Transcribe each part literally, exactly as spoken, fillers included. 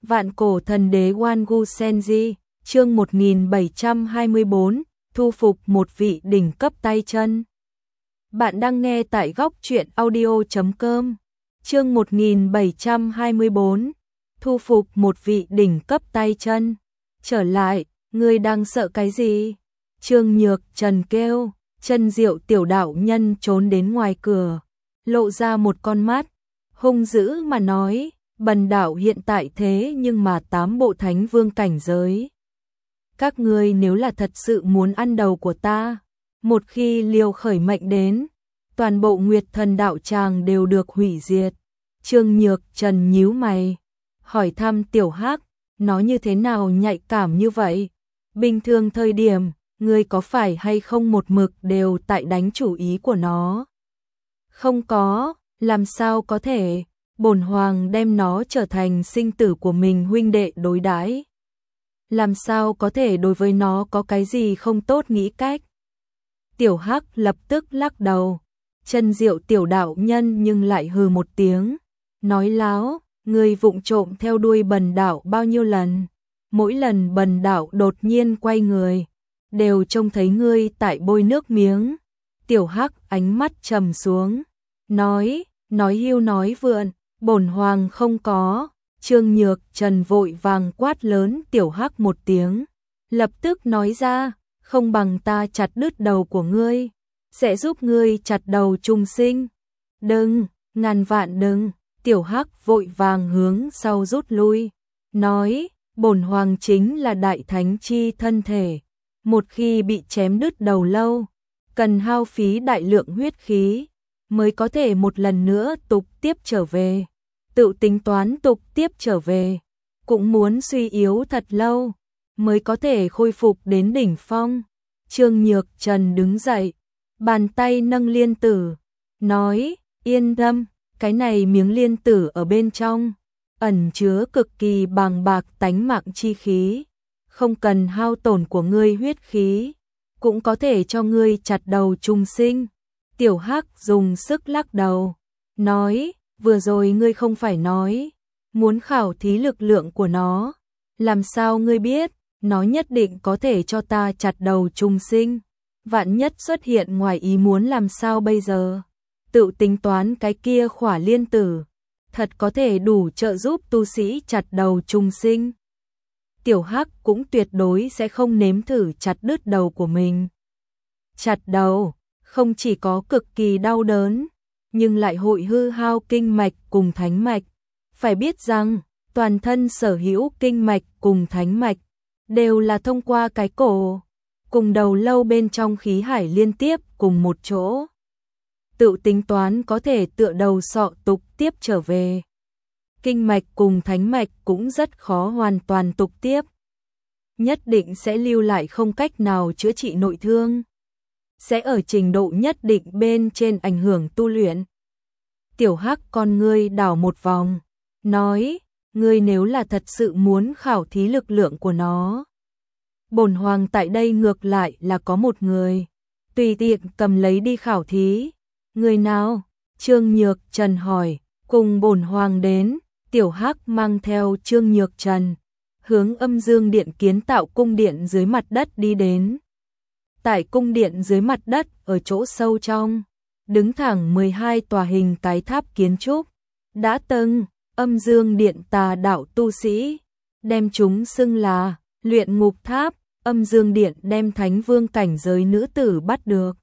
Vạn cổ thần đế Wangu Senji, chương một nghìn bảy trăm hai mươi bốn, thu phục một vị đỉnh cấp tay chân. Bạn đang nghe tại góc truyện audio chấm com. Chương một nghìn bảy trăm hai mươi bốn, thu phục một vị đỉnh cấp tay chân. Trở lại, ngươi đang sợ cái gì? Trương Nhược Trần kêu. Chân Diệu tiểu đạo nhân trốn đến ngoài cửa, lộ ra một con mắt, hung dữ mà nói, bần đạo hiện tại thế nhưng mà tám bộ thánh vương cảnh giới. Các ngươi nếu là thật sự muốn ăn đầu của ta, một khi liều khởi mệnh đến, toàn bộ Nguyệt Thần đạo tràng đều được hủy diệt. Trương Nhược Trần nhíu mày, hỏi thăm Tiểu Hắc, nó như thế nào nhạy cảm như vậy? Bình thường thời điểm, ngươi có phải hay không một mực đều tại đánh chủ ý của nó? Không có, làm sao có thể? Bổn hoàng đem nó trở thành sinh tử của mình huynh đệ đối đãi. Làm sao có thể đối với nó có cái gì không tốt nghĩ cách? Tiểu Hắc lập tức lắc đầu. Chân Diệu tiểu đạo nhân nhưng lại hừ một tiếng, nói láo, ngươi vụng trộm theo đuôi bần đạo bao nhiêu lần? Mỗi lần bần đạo đột nhiên quay người, đều trông thấy ngươi tại bôi nước miếng. Tiểu Hắc ánh mắt trầm xuống, nói, nói hưu nói vượn, bổn hoàng không có. Trương Nhược Trần vội vàng quát lớn Tiểu Hắc một tiếng, lập tức nói ra, không bằng ta chặt đứt đầu của ngươi, sẽ giúp ngươi chặt đầu trùng sinh. Đừng, ngàn vạn đừng. Tiểu Hắc vội vàng hướng sau rút lui, nói, bổn hoàng chính là đại thánh chi thân thể, một khi bị chém đứt đầu lâu, cần hao phí đại lượng huyết khí, mới có thể một lần nữa tục tiếp trở về. Tự tính toán tục tiếp trở về, cũng muốn suy yếu thật lâu, mới có thể khôi phục đến đỉnh phong. Trương Nhược Trần đứng dậy, bàn tay nâng liên tử, nói, yên tâm, cái này miếng liên tử ở bên trong, ẩn chứa cực kỳ bàng bạc tánh mạng chi khí, không cần hao tổn của ngươi huyết khí, cũng có thể cho ngươi chặt đầu trùng sinh. Tiểu Hắc dùng sức lắc đầu, nói, vừa rồi ngươi không phải nói, muốn khảo thí lực lượng của nó, làm sao ngươi biết, nó nhất định có thể cho ta chặt đầu trùng sinh, vạn nhất xuất hiện ngoài ý muốn làm sao bây giờ? Tự tính toán cái kia khỏa liên tử, thật có thể đủ trợ giúp tu sĩ chặt đầu trùng sinh. Tiểu Hắc cũng tuyệt đối sẽ không nếm thử chặt đứt đầu của mình. Chặt đầu, không chỉ có cực kỳ đau đớn, nhưng lại hội hư hao kinh mạch cùng thánh mạch. Phải biết rằng, toàn thân sở hữu kinh mạch cùng thánh mạch, đều là thông qua cái cổ, cùng đầu lâu bên trong khí hải liên tiếp cùng một chỗ. Tự tính toán có thể tựa đầu sọ tục tiếp trở về. Kinh mạch cùng thánh mạch cũng rất khó hoàn toàn tục tiếp. Nhất định sẽ lưu lại không cách nào chữa trị nội thương. Sẽ ở trình độ nhất định bên trên ảnh hưởng tu luyện. Tiểu Hắc con ngươi đảo một vòng, nói, ngươi nếu là thật sự muốn khảo thí lực lượng của nó, bổn hoàng tại đây ngược lại là có một người, tùy tiện cầm lấy đi khảo thí. Người nào? Trương Nhược Trần hỏi. Cùng bổn hoàng đến. Tiểu Hắc mang theo Trương Nhược Trần, hướng Âm Dương Điện kiến tạo cung điện dưới mặt đất đi đến. Tại cung điện dưới mặt đất, ở chỗ sâu trong, đứng thẳng mười hai tòa hình cái tháp kiến trúc. Đã từng, Âm Dương Điện tà đạo tu sĩ, đem chúng xưng là luyện ngục tháp. Âm Dương Điện đem thánh vương cảnh giới nữ tử bắt được,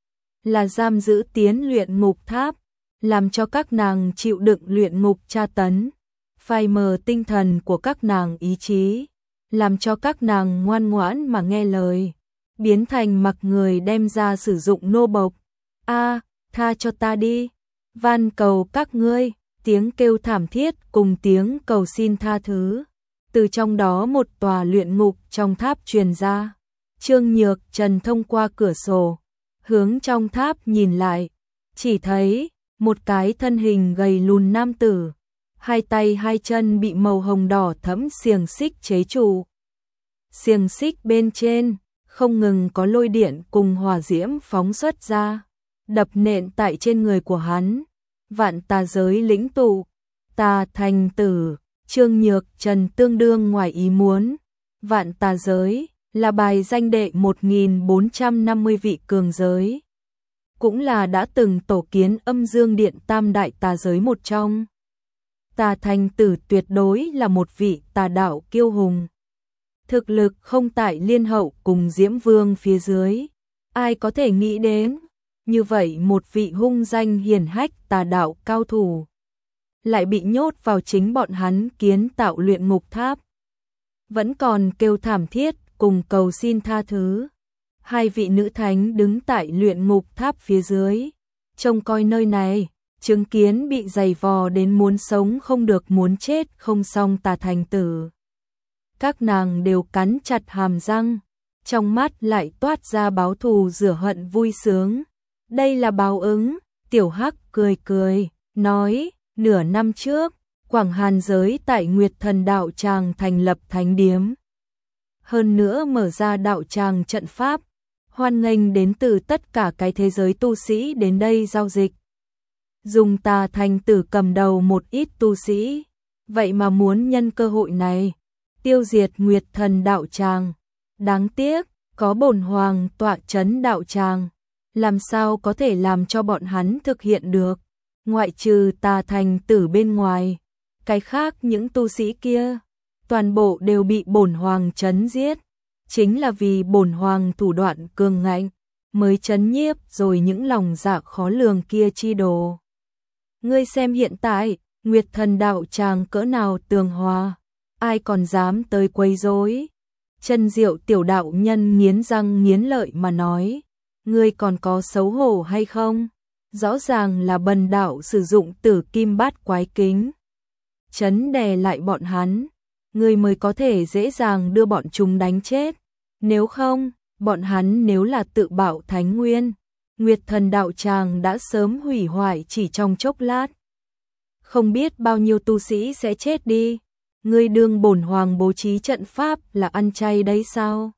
là giam giữ tiến luyện ngục tháp, làm cho các nàng chịu đựng luyện ngục tra tấn, phai mờ tinh thần của các nàng ý chí, làm cho các nàng ngoan ngoãn mà nghe lời, biến thành mặc người đem ra sử dụng nô bộc. A, tha cho ta đi, van cầu các ngươi, tiếng kêu thảm thiết cùng tiếng cầu xin tha thứ, từ trong đó một tòa luyện ngục trong tháp truyền ra. Trương Nhược Trần thông qua cửa sổ, hướng trong tháp nhìn lại, chỉ thấy một cái thân hình gầy lùn nam tử, hai tay hai chân bị màu hồng đỏ thẫm xiềng xích chế trụ. Xiềng xích bên trên không ngừng có lôi điện cùng hỏa diễm phóng xuất ra, đập nện tại trên người của hắn. Vạn tà giới lĩnh tụ, tà thành tử. Trương Nhược Trần tương đương ngoài ý muốn. Vạn tà giới là bài danh đệ một nghìn bốn trăm năm mươi vị cường giới, cũng là đã từng tổ kiến Âm Dương Điện tam đại tà giới một trong. Tà Thành Tử tuyệt đối là một vị tà đạo kiêu hùng. Thực lực không tại Liên Hậu cùng Diễm Vương phía dưới. Ai có thể nghĩ đến, như vậy một vị hung danh hiển hách tà đạo cao thủ lại bị nhốt vào chính bọn hắn kiến tạo luyện ngục tháp. Vẫn còn kêu thảm thiết cùng cầu xin tha thứ. Hai vị nữ thánh đứng tại luyện ngục tháp phía dưới, trông coi nơi này, chứng kiến bị giày vò đến muốn sống không được muốn chết không xong Tà Thành Tử. Các nàng đều cắn chặt hàm răng, trong mắt lại toát ra báo thù rửa hận vui sướng. Đây là báo ứng. Tiểu Hắc cười cười, nói, nửa năm trước, Quảng Hàn giới tại Nguyệt Thần đạo tràng thành lập thánh điếm. Hơn nữa mở ra đạo tràng trận pháp, hoan nghênh đến từ tất cả cái thế giới tu sĩ đến đây giao dịch. Dùng Tà Thành Tử cầm đầu một ít tu sĩ, vậy mà muốn nhân cơ hội này tiêu diệt Nguyệt Thần đạo tràng. Đáng tiếc, có bổn hoàng tọa chấn đạo tràng, làm sao có thể làm cho bọn hắn thực hiện được. Ngoại trừ Tà Thành Tử bên ngoài, cái khác những tu sĩ kia toàn bộ đều bị bổn hoàng trấn giết. Chính là vì bổn hoàng thủ đoạn cường ngạnh mới trấn nhiếp rồi những lòng dạ khó lường kia chi đồ. Ngươi xem hiện tại, Nguyệt Thần đạo tràng cỡ nào tường hòa, ai còn dám tới quấy rối. Chân Diệu tiểu đạo nhân nghiến răng nghiến lợi mà nói, ngươi còn có xấu hổ hay không? Rõ ràng là bần đạo sử dụng Tử Kim Bát Quái Kính trấn đè lại bọn hắn, ngươi mới có thể dễ dàng đưa bọn chúng đánh chết. Nếu không, bọn hắn nếu là tự bạo thánh nguyên, Nguyệt Thần đạo tràng đã sớm hủy hoại chỉ trong chốc lát. Không biết bao nhiêu tu sĩ sẽ chết đi. Ngươi đương bổn hoàng bố trí trận pháp là ăn chay đấy sao?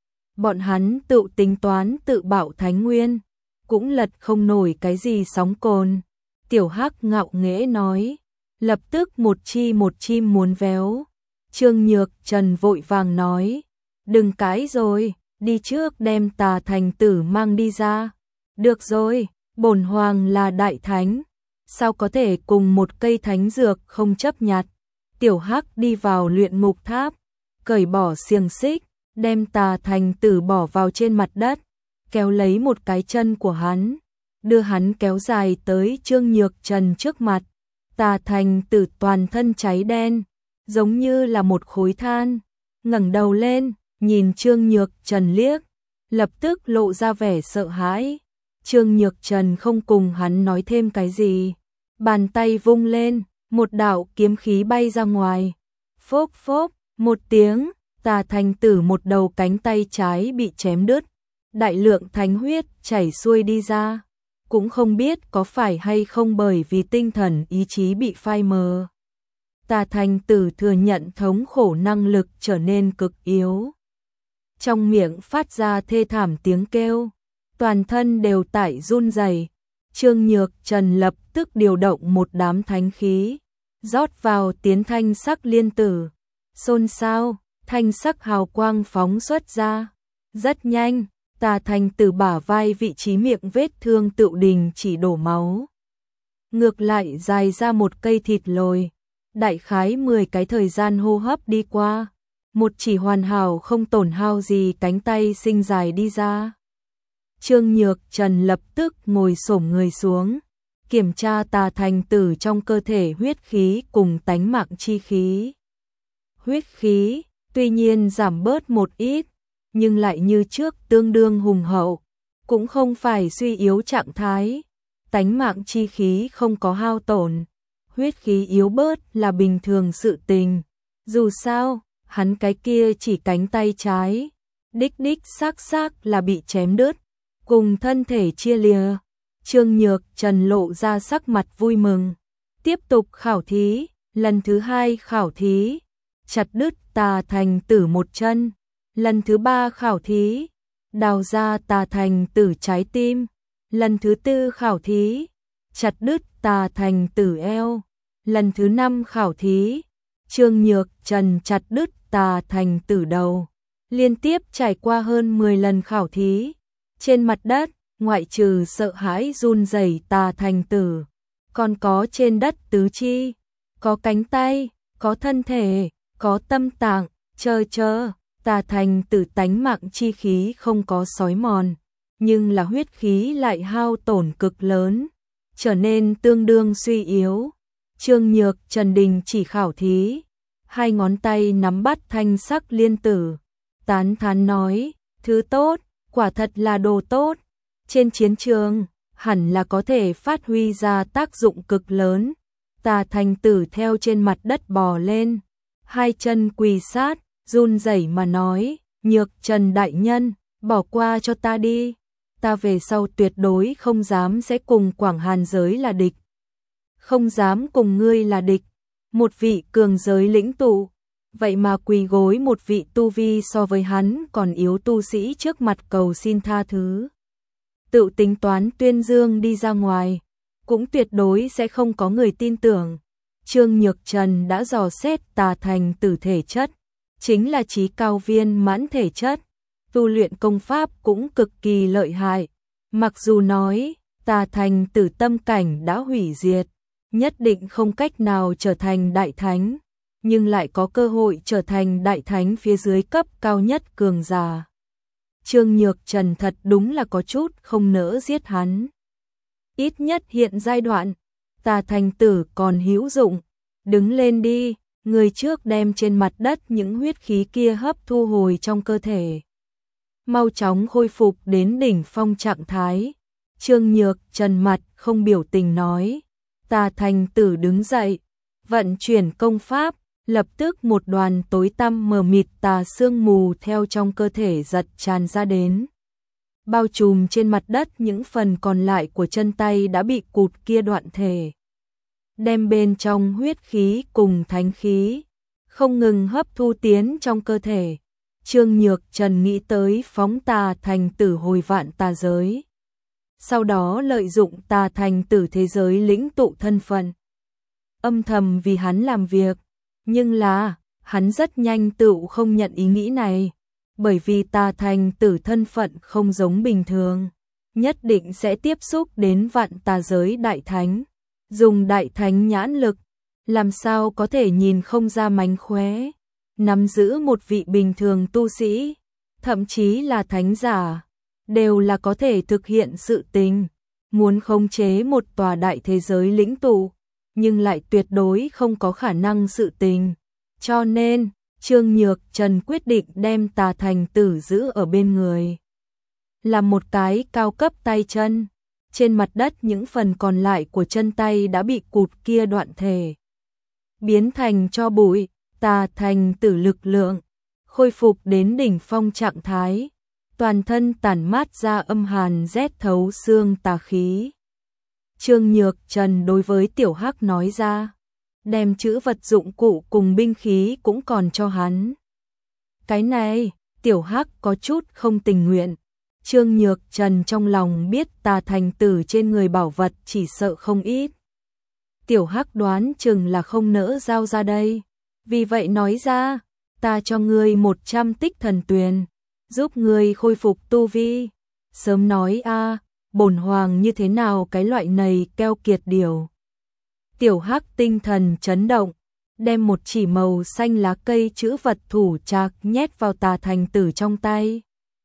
Bọn hắn tự tính toán tự bạo thánh nguyên, cũng lật không nổi cái gì sóng cồn. Tiểu Hắc ngạo nghễ nói, lập tức một chi một chim muốn véo. Trương Nhược Trần vội vàng nói, đừng cãi rồi, đi trước đem Tà Thành Tử mang đi ra. Được rồi, bổn hoàng là đại thánh, sao có thể cùng một cây thánh dược không chấp nhặt. Tiểu Hắc đi vào luyện ngục tháp, cởi bỏ xiềng xích, đem Tà Thành Tử bỏ vào trên mặt đất, kéo lấy một cái chân của hắn, đưa hắn kéo dài tới Trương Nhược Trần trước mặt. Tà Thành Tử toàn thân cháy đen, giống như là một khối than, ngẩng đầu lên, nhìn Trương Nhược Trần liếc, lập tức lộ ra vẻ sợ hãi. Trương Nhược Trần không cùng hắn nói thêm cái gì, bàn tay vung lên, một đạo kiếm khí bay ra ngoài. Phốp phốp, một tiếng, Tà Thành Tử một đầu cánh tay trái bị chém đứt, đại lượng thánh huyết chảy xuôi đi ra. Cũng không biết có phải hay không bởi vì tinh thần ý chí bị phai mờ. Tà Thành Tử thừa nhận thống khổ năng lực trở nên cực yếu. Trong miệng phát ra thê thảm tiếng kêu, toàn thân đều tại run rẩy. Trương Nhược Trần lập tức điều động một đám thánh khí, rót vào tiến thanh sắc liên tử. Xôn xao, thanh sắc hào quang phóng xuất ra. Rất nhanh, Tà Thành Tử bả vai vị trí miệng vết thương tựu đình chỉ đổ máu. Ngược lại dài ra một cây thịt lồi, đại khái mười cái thời gian hô hấp đi qua, một chỉ hoàn hảo không tổn hao gì cánh tay sinh dài đi ra. Trương Nhược Trần lập tức ngồi xổm người xuống, kiểm tra Tà Thành Tử trong cơ thể huyết khí cùng tánh mạng chi khí. Huyết khí, tuy nhiên giảm bớt một ít, nhưng lại như trước tương đương hùng hậu, cũng không phải suy yếu trạng thái. Tánh mạng chi khí không có hao tổn, huyết khí yếu bớt là bình thường sự tình. Dù sao, hắn cái kia chỉ cánh tay trái, đích đích xác xác là bị chém đứt, cùng thân thể chia lìa. Trương Nhược Trần lộ ra sắc mặt vui mừng, tiếp tục khảo thí. Lần thứ hai khảo thí, chặt đứt Tà Thành Tử một chân. Lần thứ ba khảo thí, đào ra Tà Thành Tử trái tim. Lần thứ tư khảo thí, chặt đứt Tà Thành Tử eo. Lần thứ năm khảo thí, Trương Nhược Trần chặt đứt Tà Thành Tử đầu. Liên tiếp trải qua hơn mười lần khảo thí. Trên mặt đất, ngoại trừ sợ hãi run rẩy Tà Thành Tử, còn có trên đất tứ chi, có cánh tay, có thân thể, có tâm tạng, chờ chờ. Tà Thành Tử tánh mạng chi khí không có xói mòn, nhưng là huyết khí lại hao tổn cực lớn, trở nên tương đương suy yếu. Trương Nhược Trần đình chỉ khảo thí, hai ngón tay nắm bắt thanh sắc liên tử, tán thán nói, thứ tốt, quả thật là đồ tốt, trên chiến trường, hẳn là có thể phát huy ra tác dụng cực lớn. Tà Thành Tử theo trên mặt đất bò lên, hai chân quỳ sát, run rẩy mà nói, Nhược Trần đại nhân, bỏ qua cho ta đi, ta về sau tuyệt đối không dám sẽ cùng Quảng Hàn giới là địch. Không dám cùng ngươi là địch, một vị cường giới lĩnh tụ, vậy mà quỳ gối một vị tu vi so với hắn còn yếu tu sĩ trước mặt cầu xin tha thứ. Tự tính toán tuyên dương đi ra ngoài, cũng tuyệt đối sẽ không có người tin tưởng. Trương Nhược Trần đã dò xét Tà Thành Tử thể chất, chính là chí cao viên mãn thể chất, tu luyện công pháp cũng cực kỳ lợi hại. Mặc dù nói, Tà Thành Tử tâm cảnh đã hủy diệt, nhất định không cách nào trở thành đại thánh, nhưng lại có cơ hội trở thành đại thánh phía dưới cấp cao nhất cường giả. Trương Nhược Trần thật đúng là có chút không nỡ giết hắn. Ít nhất hiện giai đoạn, Tà Thành Tử còn hữu dụng, đứng lên đi, người trước đem trên mặt đất những huyết khí kia hấp thu hồi trong cơ thể. Mau chóng khôi phục đến đỉnh phong trạng thái. Trương Nhược Trần mặt không biểu tình nói. Tà Thành Tử đứng dậy, vận chuyển công pháp, lập tức một đoàn tối tăm mờ mịt tà sương mù theo trong cơ thể giật tràn ra đến. Bao trùm trên mặt đất những phần còn lại của chân tay đã bị cụt kia đoạn thể. Đem bên trong huyết khí cùng thánh khí, không ngừng hấp thu tiến trong cơ thể. Trương Nhược Trần nghĩ tới phóng Tà Thành Tử hồi vạn tà giới. Sau đó lợi dụng Tà Thành Tử thế giới lĩnh tụ thân phận. Âm thầm vì hắn làm việc, nhưng là, hắn rất nhanh tự không nhận ý nghĩ này. Bởi vì Tà Thành Tử thân phận không giống bình thường, nhất định sẽ tiếp xúc đến vạn tà giới đại thánh. Dùng đại thánh nhãn lực, làm sao có thể nhìn không ra mánh khóe, nắm giữ một vị bình thường tu sĩ, thậm chí là thánh giả, đều là có thể thực hiện sự tình. Muốn khống chế một tòa đại thế giới lĩnh tụ, nhưng lại tuyệt đối không có khả năng sự tình. Cho nên, Trương Nhược Trần quyết định đem Tà Thành Tử giữ ở bên người. Làm một cái cao cấp tay chân. Trên mặt đất những phần còn lại của chân tay đã bị cụt kia đoạn thể, biến thành tro bụi. Tà Thành Tử lực lượng khôi phục đến đỉnh phong trạng thái, toàn thân tản mát ra âm hàn rét thấu xương tà khí. Trương Nhược Trần đối với Tiểu Hắc nói ra, đem chữ vật dụng cụ cùng binh khí cũng còn cho hắn. Cái này, Tiểu Hắc có chút không tình nguyện. Trương Nhược Trần trong lòng biết Tà Thành Tử trên người bảo vật chỉ sợ không ít. Tiểu Hắc đoán chừng là không nỡ giao ra đây. Vì vậy nói ra, ta cho ngươi một trăm tích thần tuyền, giúp ngươi khôi phục tu vi. Sớm nói a, bổn hoàng như thế nào cái loại này keo kiệt điều. Tiểu Hắc tinh thần chấn động, đem một chỉ màu xanh lá cây chữ vật thủ trạc nhét vào Tà Thành Tử trong tay.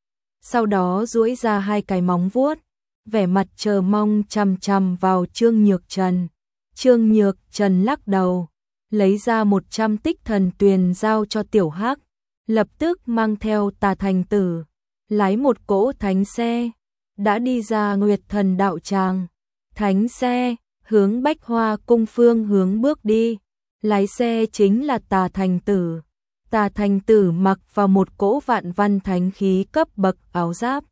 Sau đó duỗi ra hai cái móng vuốt, vẻ mặt chờ mong chằm chằm vào Trương Nhược Trần. Trương Nhược Trần lắc đầu, lấy ra một trăm tích thần tuyền giao cho Tiểu Hắc, lập tức mang theo Tà Thành Tử, lái một cỗ thánh xe, đã đi ra Nguyệt Thần đạo tràng. Thánh xe, hướng Bách Hoa cung phương hướng bước đi, lái xe chính là Tà Thành Tử. Tà Thành Tử mặc vào một cỗ vạn văn thánh khí cấp bậc áo giáp,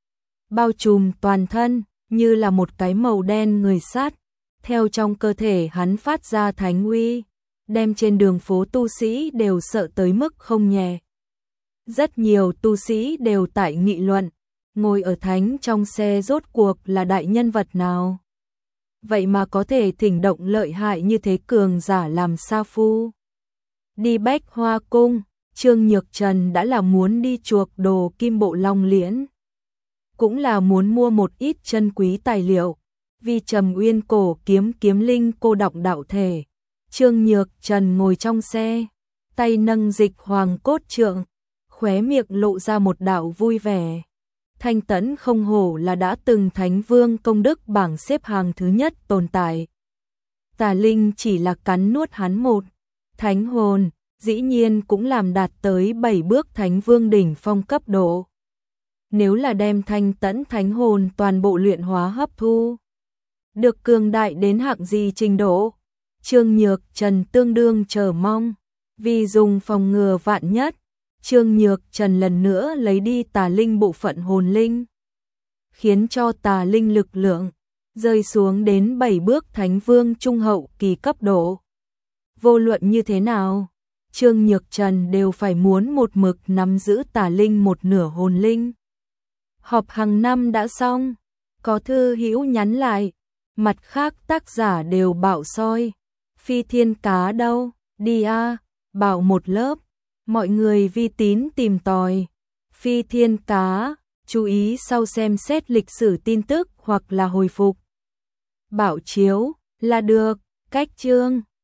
bao trùm toàn thân, như là một cái màu đen người sắt, theo trong cơ thể hắn phát ra thánh uy, đem trên đường phố tu sĩ đều sợ tới mức không nhẹ. Rất nhiều tu sĩ đều tại nghị luận, ngồi ở thánh trong xe rốt cuộc là đại nhân vật nào. Vậy mà có thể thỉnh động lợi hại như thế, cường giả làm sa phu. Đi Bách Hoa Cung, Trương Nhược Trần đã là muốn đi chuộc đồ Kim Bộ Long Liễn. Cũng là muốn mua một ít chân quý tài liệu, vì Trầm Uyên cổ kiếm kiếm linh cô đọng đạo thể. Trương Nhược Trần ngồi trong xe, tay nâng dịch hoàng cốt trượng, khóe miệng lộ ra một đạo vui vẻ. Thanh Tẫn không hổ là đã từng Thánh Vương công đức bảng xếp hàng thứ nhất tồn tại. Tà Linh chỉ là cắn nuốt hắn một thánh hồn, dĩ nhiên cũng làm đạt tới bảy bước Thánh Vương đỉnh phong cấp độ. Nếu là đem Thanh Tẫn thánh hồn toàn bộ luyện hóa hấp thu, được cường đại đến hạng gì trình độ? Trương Nhược Trần tương đương chờ mong, vì dùng phòng ngừa vạn nhất, Trương Nhược Trần lần nữa lấy đi Tà Linh bộ phận hồn linh, khiến cho Tà Linh lực lượng rơi xuống đến bảy bước Thánh Vương trung hậu kỳ cấp độ. Vô luận như thế nào, Trương Nhược Trần đều phải muốn một mực nắm giữ Tà Linh một nửa hồn linh. Họp hàng năm đã xong, có thư hữu nhắn lại, mặt khác tác giả đều bảo soi. Phi Thiên Cá đâu, đi a, bảo một lớp, mọi người vi tín tìm tòi. Phi Thiên Cá, chú ý sau xem xét lịch sử tin tức hoặc là hồi phục. Bảo chiếu, là được, cách chương.